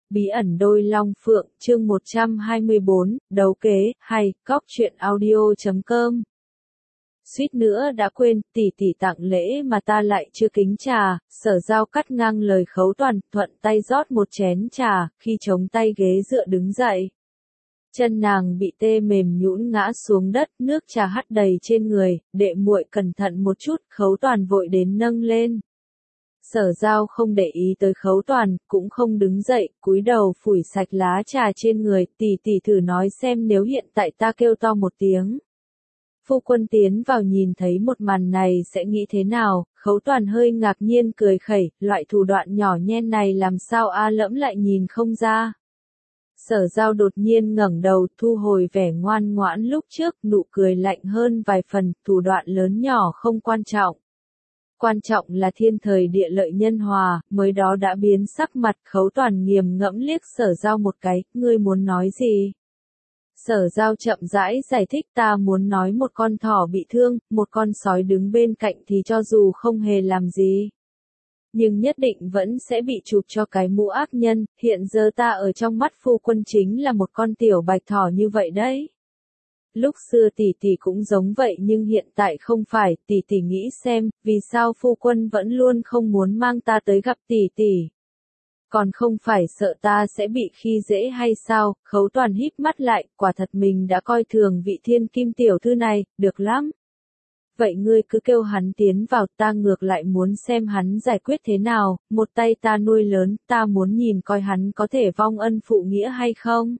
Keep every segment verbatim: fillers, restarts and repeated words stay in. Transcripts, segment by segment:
Bí ẩn đôi long phượng, chương một trăm hai mươi bốn, đấu kế, hay, cóc truyện audio chấm com. Suýt nữa đã quên, tỷ tỷ tặng lễ mà ta lại chưa kính trà, Sở Giao cắt ngang lời Khấu Toàn, thuận tay rót một chén trà, khi chống tay ghế dựa đứng dậy. Chân nàng bị tê mềm nhũn ngã xuống đất, nước trà hắt đầy trên người, đệ muội cẩn thận một chút, Khấu Toàn vội đến nâng lên. Sở Giao không để ý tới Khấu Toàn, cũng không đứng dậy, cúi đầu phủi sạch lá trà trên người, tỷ tỷ thử nói xem nếu hiện tại ta kêu to một tiếng. Phu quân tiến vào nhìn thấy một màn này sẽ nghĩ thế nào, Khấu Toàn hơi ngạc nhiên cười khẩy, loại thủ đoạn nhỏ nhen này làm sao A Lẫm lại nhìn không ra. Sở Giao đột nhiên ngẩng đầu, thu hồi vẻ ngoan ngoãn lúc trước, nụ cười lạnh hơn vài phần, thủ đoạn lớn nhỏ không quan trọng. Quan trọng là thiên thời địa lợi nhân hòa, mới đó đã biến sắc mặt. Khấu Toàn nghiềm ngẫm liếc Sở Giao một cái, ngươi muốn nói gì? Sở Giao chậm rãi giải thích, ta muốn nói một con thỏ bị thương, một con sói đứng bên cạnh thì cho dù không hề làm gì, nhưng nhất định vẫn sẽ bị chụp cho cái mũ ác nhân, hiện giờ ta ở trong mắt phu quân chính là một con tiểu bạch thỏ như vậy đấy. Lúc xưa tỷ tỷ cũng giống vậy nhưng hiện tại không phải, tỷ tỷ nghĩ xem, vì sao phu quân vẫn luôn không muốn mang ta tới gặp tỷ tỷ. Còn không phải sợ ta sẽ bị khi dễ hay sao? Khấu Toàn híp mắt lại, quả thật mình đã coi thường vị thiên kim tiểu thư này, được lắm. Vậy ngươi cứ kêu hắn tiến vào, ta ngược lại muốn xem hắn giải quyết thế nào, một tay ta nuôi lớn, ta muốn nhìn coi hắn có thể vong ân phụ nghĩa hay không.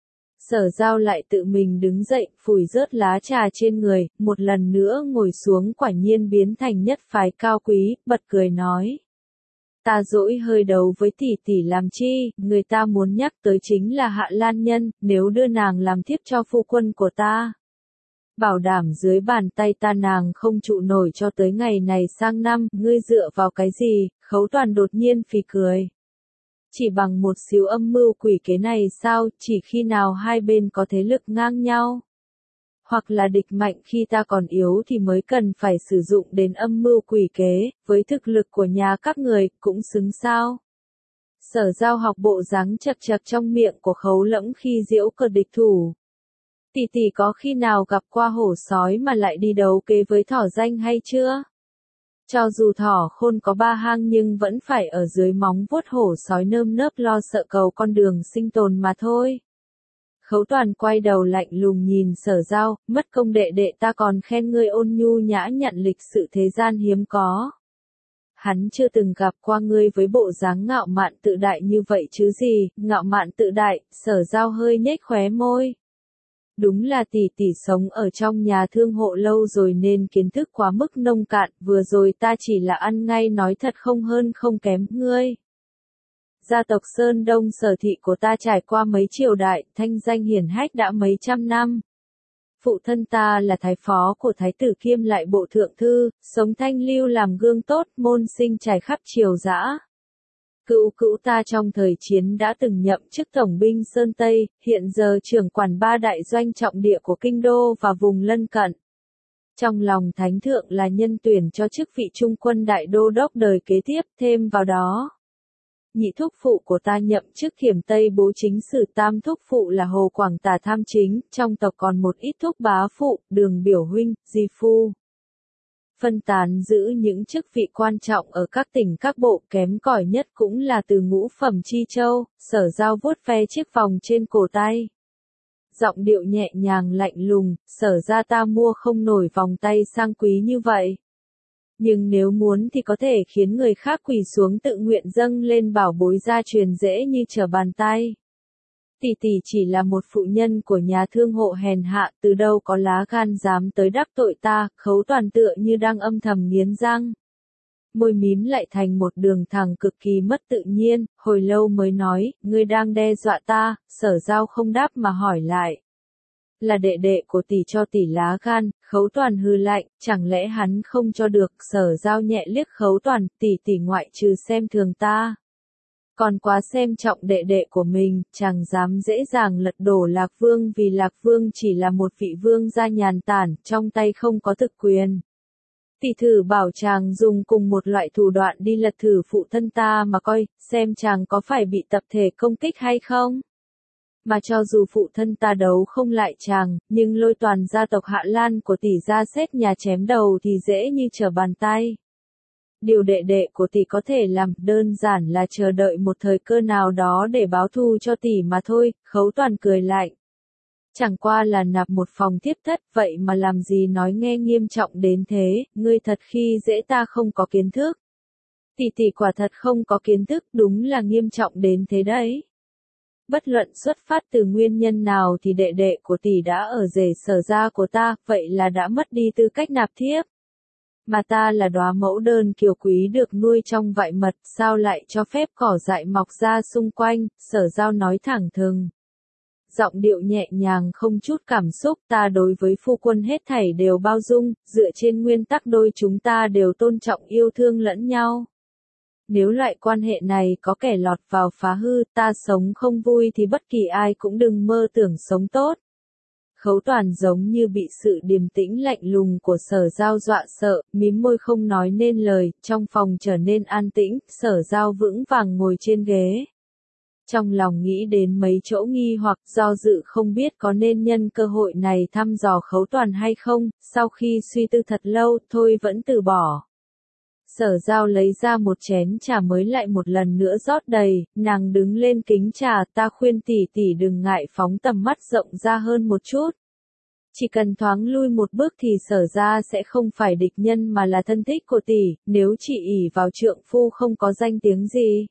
Sở Giao lại tự mình đứng dậy, phủi rớt lá trà trên người, một lần nữa ngồi xuống, quả nhiên biến thành nhất phái cao quý, bật cười nói. Ta dỗi hơi đấu với tỷ tỷ làm chi, người ta muốn nhắc tới chính là Hạ Lan Nhân, nếu đưa nàng làm thiếp cho phu quân của ta. Bảo đảm dưới bàn tay ta nàng không trụ nổi cho tới ngày này sang năm, ngươi dựa vào cái gì? Khấu Toàn đột nhiên phì cười. Chỉ bằng một xíu âm mưu quỷ kế này sao, chỉ khi nào hai bên có thế lực ngang nhau. Hoặc là địch mạnh khi ta còn yếu thì mới cần phải sử dụng đến âm mưu quỷ kế, với thực lực của nhà các người, cũng xứng sao. Sở Giao học bộ dáng chật chật trong miệng của Khấu Lẫm khi giễu cợt địch thủ. Tỷ tỷ có khi nào gặp qua hổ sói mà lại đi đấu kế với thỏ danh hay chưa? Cho dù thỏ khôn có ba hang nhưng vẫn phải ở dưới móng vuốt hổ sói nơm nớp lo sợ cầu con đường sinh tồn mà thôi. Khấu Toàn quay đầu lạnh lùng nhìn Sở Giao, mất công đệ đệ ta còn khen ngươi ôn nhu nhã nhặn lịch sự thế gian hiếm có. Hắn chưa từng gặp qua ngươi với bộ dáng ngạo mạn tự đại như vậy chứ gì, ngạo mạn tự đại, Sở Giao hơi nhếch khóe môi. Đúng là tỷ tỷ sống ở trong nhà thương hộ lâu rồi nên kiến thức quá mức nông cạn, vừa rồi ta chỉ là ăn ngay nói thật không hơn không kém ngươi. Gia tộc Sơn Đông Sở thị của ta trải qua mấy triều đại, thanh danh hiển hách đã mấy trăm năm. Phụ thân ta là thái phó của thái tử kiêm lại bộ thượng thư, sống thanh lưu làm gương tốt, môn sinh trải khắp triều dã. Cữu cữu ta trong thời chiến đã từng nhậm chức tổng binh Sơn Tây, hiện giờ trưởng quản ba đại doanh trọng địa của kinh đô và vùng lân cận. Trong lòng thánh thượng là nhân tuyển cho chức vị trung quân đại đô đốc đời kế tiếp, thêm vào đó. Nhị thúc phụ của ta nhậm chức Kiểm Tây bố chính sử, tam thúc phụ là Hồ Quảng Tả tham chính, trong tộc còn một ít thúc bá phụ, Đường biểu huynh, di phu. Phân tán giữ những chức vị quan trọng ở các tỉnh các bộ, kém cỏi nhất cũng là từ ngũ phẩm chi châu. Sở Giao vuốt ve chiếc vòng trên cổ tay. Giọng điệu nhẹ nhàng lạnh lùng, Sở ra ta mua không nổi vòng tay sang quý như vậy. Nhưng nếu muốn thì có thể khiến người khác quỳ xuống tự nguyện dâng lên bảo bối gia truyền dễ như trở bàn tay. Tỷ tỷ chỉ là một phụ nhân của nhà thương hộ hèn hạ, từ đâu có lá gan dám tới đắc tội ta. Khấu Toàn tựa như đang âm thầm nghiến răng. Môi mím lại thành một đường thẳng cực kỳ mất tự nhiên, hồi lâu mới nói, ngươi đang đe dọa ta. Sở Giao không đáp mà hỏi lại. Là đệ đệ của tỷ cho tỷ lá gan. Khấu Toàn hừ lạnh, chẳng lẽ hắn không cho được? Sở Giao nhẹ liếc Khấu Toàn, tỷ tỷ ngoại trừ xem thường ta, còn quá xem trọng đệ đệ của mình, chẳng dám dễ dàng lật đổ Lạc Vương vì Lạc Vương chỉ là một vị vương gia nhàn tản, trong tay không có thực quyền. Tỷ thử bảo chàng dùng cùng một loại thủ đoạn đi lật thử phụ thân ta mà coi, xem chàng có phải bị tập thể công kích hay không. Mà cho dù phụ thân ta đấu không lại chàng, nhưng lôi toàn gia tộc Hạ Lan của tỷ ra xét nhà chém đầu thì dễ như trở bàn tay. Điều đệ đệ của tỷ có thể làm đơn giản là chờ đợi một thời cơ nào đó để báo thù cho tỷ mà thôi. Khấu Toàn cười lạnh. Chẳng qua là nạp một phòng tiếp thất, vậy mà làm gì nói nghe nghiêm trọng đến thế, ngươi thật khi dễ ta không có kiến thức. Tỷ tỷ quả thật không có kiến thức, đúng là nghiêm trọng đến thế đấy. Bất luận xuất phát từ nguyên nhân nào thì đệ đệ của tỷ đã ở rể Sở gia của ta, vậy là đã mất đi tư cách nạp thiếp. Mà ta là đóa mẫu đơn kiều quý được nuôi trong vại mật, sao lại cho phép cỏ dại mọc ra xung quanh, Sở Giao nói thẳng thừng. Giọng điệu nhẹ nhàng không chút cảm xúc, ta đối với phu quân hết thảy đều bao dung, dựa trên nguyên tắc đôi chúng ta đều tôn trọng yêu thương lẫn nhau. Nếu loại quan hệ này có kẻ lọt vào phá hư, ta sống không vui thì bất kỳ ai cũng đừng mơ tưởng sống tốt. Khấu Toàn giống như bị sự điềm tĩnh lạnh lùng của Sở Giao dọa sợ, mím môi không nói nên lời, trong phòng trở nên an tĩnh, Sở Giao vững vàng ngồi trên ghế. Trong lòng nghĩ đến mấy chỗ nghi hoặc do dự không biết có nên nhân cơ hội này thăm dò Khấu Toàn hay không, sau khi suy tư thật lâu, thôi vẫn từ bỏ. Sở Giao lấy ra một chén trà mới lại một lần nữa rót đầy, nàng đứng lên kính trà, ta khuyên tỷ tỷ đừng ngại phóng tầm mắt rộng ra hơn một chút. Chỉ cần thoáng lui một bước thì Sở ra sẽ không phải địch nhân mà là thân thích của tỷ, nếu chỉ ỷ vào trượng phu không có danh tiếng gì.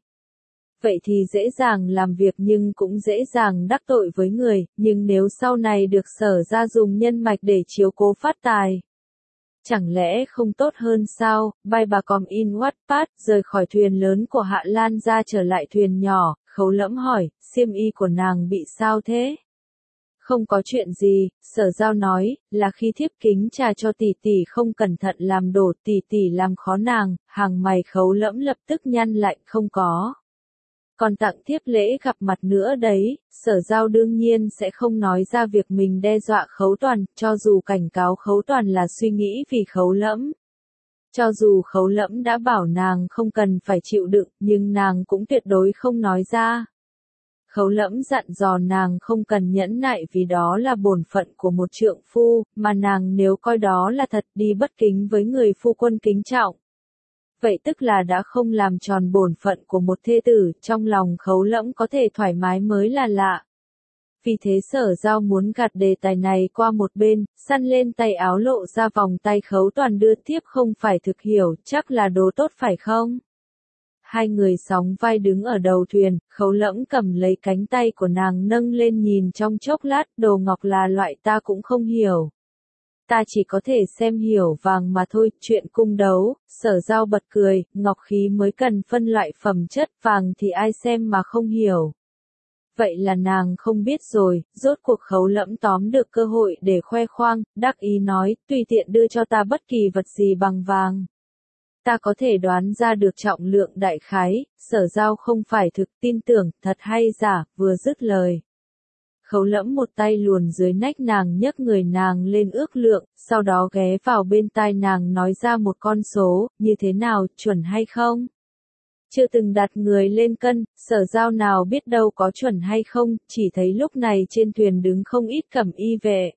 Vậy thì dễ dàng làm việc nhưng cũng dễ dàng đắc tội với người, nhưng nếu sau này được Sở ra dùng nhân mạch để chiếu cố phát tài. Chẳng lẽ không tốt hơn sao, bay bà com in Wattpad, rời khỏi thuyền lớn của Hạ Lan ra trở lại thuyền nhỏ, Khấu Lẫm hỏi, xiêm y của nàng bị sao thế? Không có chuyện gì, Sở Giao nói, là khi thiếp kính trà cho tỷ tỷ không cẩn thận làm đổ, tỷ tỷ làm khó nàng, hàng mày Khấu Lẫm lập tức nhăn lại, không có. Còn tặng thiếp lễ gặp mặt nữa đấy, Sở Giao đương nhiên sẽ không nói ra việc mình đe dọa Khấu Toàn, cho dù cảnh cáo Khấu Toàn là suy nghĩ vì Khấu Lẫm. Cho dù Khấu Lẫm đã bảo nàng không cần phải chịu đựng, nhưng nàng cũng tuyệt đối không nói ra. Khấu Lẫm dặn dò nàng không cần nhẫn nại vì đó là bổn phận của một trượng phu, mà nàng nếu coi đó là thật đi bất kính với người phu quân kính trọng. Vậy tức là đã không làm tròn bổn phận của một thê tử, trong lòng Khấu Lẫm có thể thoải mái mới là lạ. Vì thế Sở Giao muốn gạt đề tài này qua một bên, săn lên tay áo lộ ra vòng tay Khấu Toàn đưa tiếp không phải thực hiểu, chắc là đồ tốt phải không? Hai người sóng vai đứng ở đầu thuyền, Khấu Lẫm cầm lấy cánh tay của nàng nâng lên nhìn trong chốc lát, đồ ngọc là loại ta cũng không hiểu. Ta chỉ có thể xem hiểu vàng mà thôi, chuyện cung đấu, Sở Giao bật cười, ngọc khí mới cần phân loại phẩm chất, vàng thì ai xem mà không hiểu. Vậy là nàng không biết rồi, rốt cuộc Khấu Lẫm tóm được cơ hội để khoe khoang, đắc ý nói, tùy tiện đưa cho ta bất kỳ vật gì bằng vàng. Ta có thể đoán ra được trọng lượng đại khái, Sở Giao không phải thực tin tưởng, thật hay giả, vừa dứt lời. Khấu Lẫm một tay luồn dưới nách nàng nhấc người nàng lên ước lượng, sau đó ghé vào bên tai nàng nói ra một con số, như thế nào, chuẩn hay không? Chưa từng đặt người lên cân, Sở Giao nào biết đâu có chuẩn hay không, chỉ thấy lúc này trên thuyền đứng không ít cẩm y vệ.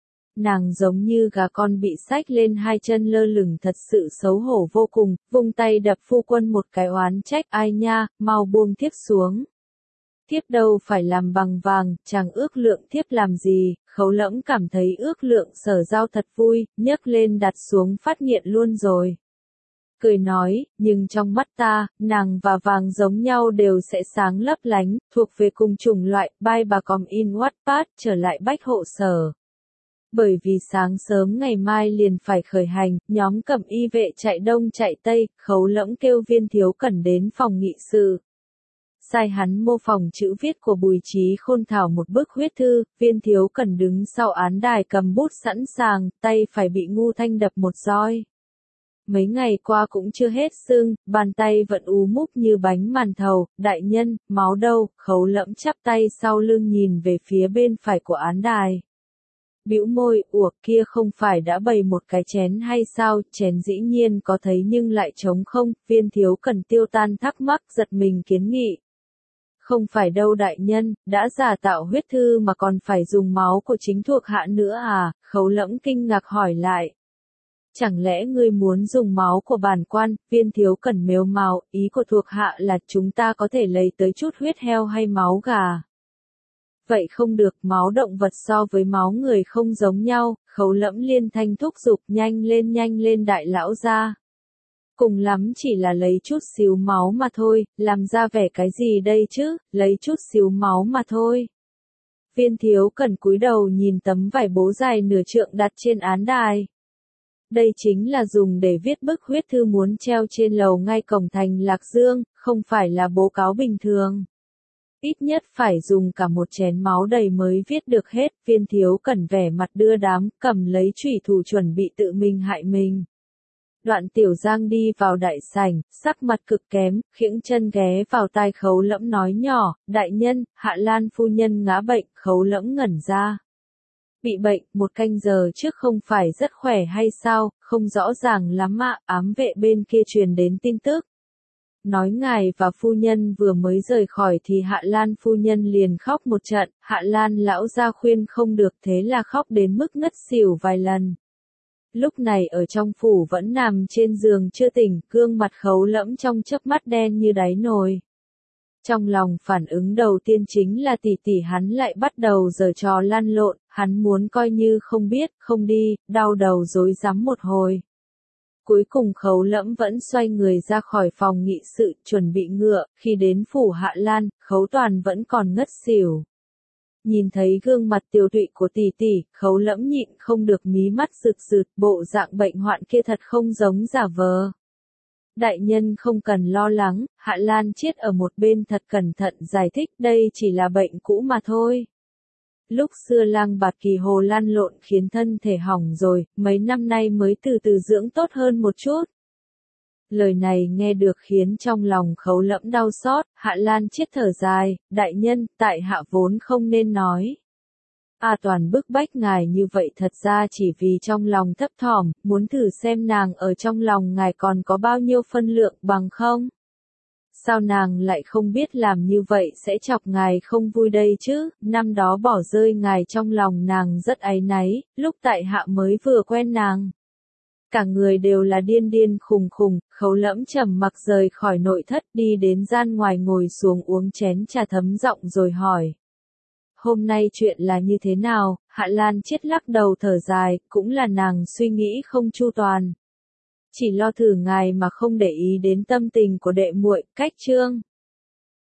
Nàng giống như gà con bị xách lên hai chân lơ lửng thật sự xấu hổ vô cùng, vung tay đập phu quân một cái oán trách, ai nha, mau buông thiếp xuống. Thiếp đâu phải làm bằng vàng, chàng ước lượng thiếp làm gì, Khấu Lẫm cảm thấy ước lượng Sở Giao thật vui, nhấc lên đặt xuống phát nghiện luôn rồi. Cười nói, nhưng trong mắt ta, nàng và vàng giống nhau đều sẽ sáng lấp lánh, thuộc về cùng chủng loại, bay bà com in Wattpad, trở lại Bách Hộ Sở. Bởi vì sáng sớm ngày mai liền phải khởi hành, nhóm cẩm y vệ chạy đông chạy tây, Khấu Lẫm kêu Viên Thiếu Cẩn đến phòng nghị sự. Sai hắn mô phỏng chữ viết của Bùi Chí Khôn thảo một bức huyết thư, Viên Thiếu Cẩn đứng sau án đài cầm bút sẵn sàng, tay phải bị Ngu Thanh đập một roi. Mấy ngày qua cũng chưa hết sưng, bàn tay vẫn ú múc như bánh màn thầu, đại nhân, máu đâu, Khấu Lẫm chắp tay sau lưng nhìn về phía bên phải của án đài. bĩu môi, ủa kia không phải đã bày một cái chén hay sao, chén dĩ nhiên có thấy nhưng lại trống không, Viên Thiếu Cần tiêu tan thắc mắc giật mình kiến nghị. Không phải đâu đại nhân, đã giả tạo huyết thư mà còn phải dùng máu của chính thuộc hạ nữa à, Khấu Lẫm kinh ngạc hỏi lại. Chẳng lẽ ngươi muốn dùng máu của bản quan, Viên Thiếu Cần mếu máo, ý của thuộc hạ là chúng ta có thể lấy tới chút huyết heo hay máu gà. Vậy không được, máu động vật so với máu người không giống nhau, Khấu Lẫm liên thanh thúc giục, nhanh lên nhanh lên đại lão gia. Cùng lắm chỉ là lấy chút xíu máu mà thôi, làm ra vẻ cái gì đây chứ, lấy chút xíu máu mà thôi. Viên Thiếu Cần cúi đầu nhìn tấm vải bố dài nửa trượng đặt trên án đài. Đây chính là dùng để viết bức huyết thư muốn treo trên lầu ngay cổng thành Lạc Dương, không phải là bố cáo bình thường. Ít nhất phải dùng cả một chén máu đầy mới viết được hết, Viên Thiếu Cần vẻ mặt đưa đám, cầm lấy chủy thủ chuẩn bị tự mình hại mình. Đoạn Tiểu Giang đi vào đại sảnh, sắc mặt cực kém, khiễng chân ghé vào tai Khấu Lẫm nói nhỏ, đại nhân, Hạ Lan phu nhân ngã bệnh, Khấu Lẫm ngẩn ra. Bị bệnh, một canh giờ trước không phải rất khỏe hay sao, không rõ ràng lắm ạ, ám vệ bên kia truyền đến tin tức. Nói ngài và phu nhân vừa mới rời khỏi thì Hạ Lan phu nhân liền khóc một trận, Hạ Lan lão gia khuyên không được thế là khóc đến mức ngất xỉu vài lần. Lúc này ở trong phủ vẫn nằm trên giường chưa tỉnh, gương mặt Khấu Lẫm trong chớp mắt đen như đáy nồi. Trong lòng phản ứng đầu tiên chính là tỷ tỷ hắn lại bắt đầu giở trò lăn lộn, hắn muốn coi như không biết, không đi, đau đầu rối rắm một hồi. Cuối cùng Khấu Lẫm vẫn xoay người ra khỏi phòng nghị sự, chuẩn bị ngựa, khi đến phủ Hạ Lan, Khấu Toàn vẫn còn ngất xỉu. Nhìn thấy gương mặt tiều tụy của tỷ tỷ, Khấu Lẫm nhịn không được mí mắt rực rực, bộ dạng bệnh hoạn kia thật không giống giả vờ. Đại nhân không cần lo lắng, Hạ Lan Chiết ở một bên thật cẩn thận giải thích, đây chỉ là bệnh cũ mà thôi. Lúc xưa Lang Bạt Kỳ Hồ lăn lộn khiến thân thể hỏng rồi, mấy năm nay mới từ từ dưỡng tốt hơn một chút. Lời này nghe được khiến trong lòng Khấu Lẫm đau xót, Hạ Lan Chiết thở dài, đại nhân, tại hạ vốn không nên nói. A Toàn bức bách ngài như vậy thật ra chỉ vì trong lòng thấp thỏm, muốn thử xem nàng ở trong lòng ngài còn có bao nhiêu phân lượng bằng không? Sao nàng lại không biết làm như vậy sẽ chọc ngài không vui đây chứ, năm đó bỏ rơi ngài trong lòng nàng rất áy náy, lúc tại hạ mới vừa quen nàng. Cả người đều là điên điên khùng khùng, Khấu Lẫm trầm mặc rời khỏi nội thất đi đến gian ngoài ngồi xuống uống chén trà thấm giọng rồi hỏi. Hôm nay chuyện là như thế nào, Hạ Lan Chiết lắc đầu thở dài, cũng là nàng suy nghĩ không chu toàn. Chỉ lo thử ngài mà không để ý đến tâm tình của đệ muội, cách trương.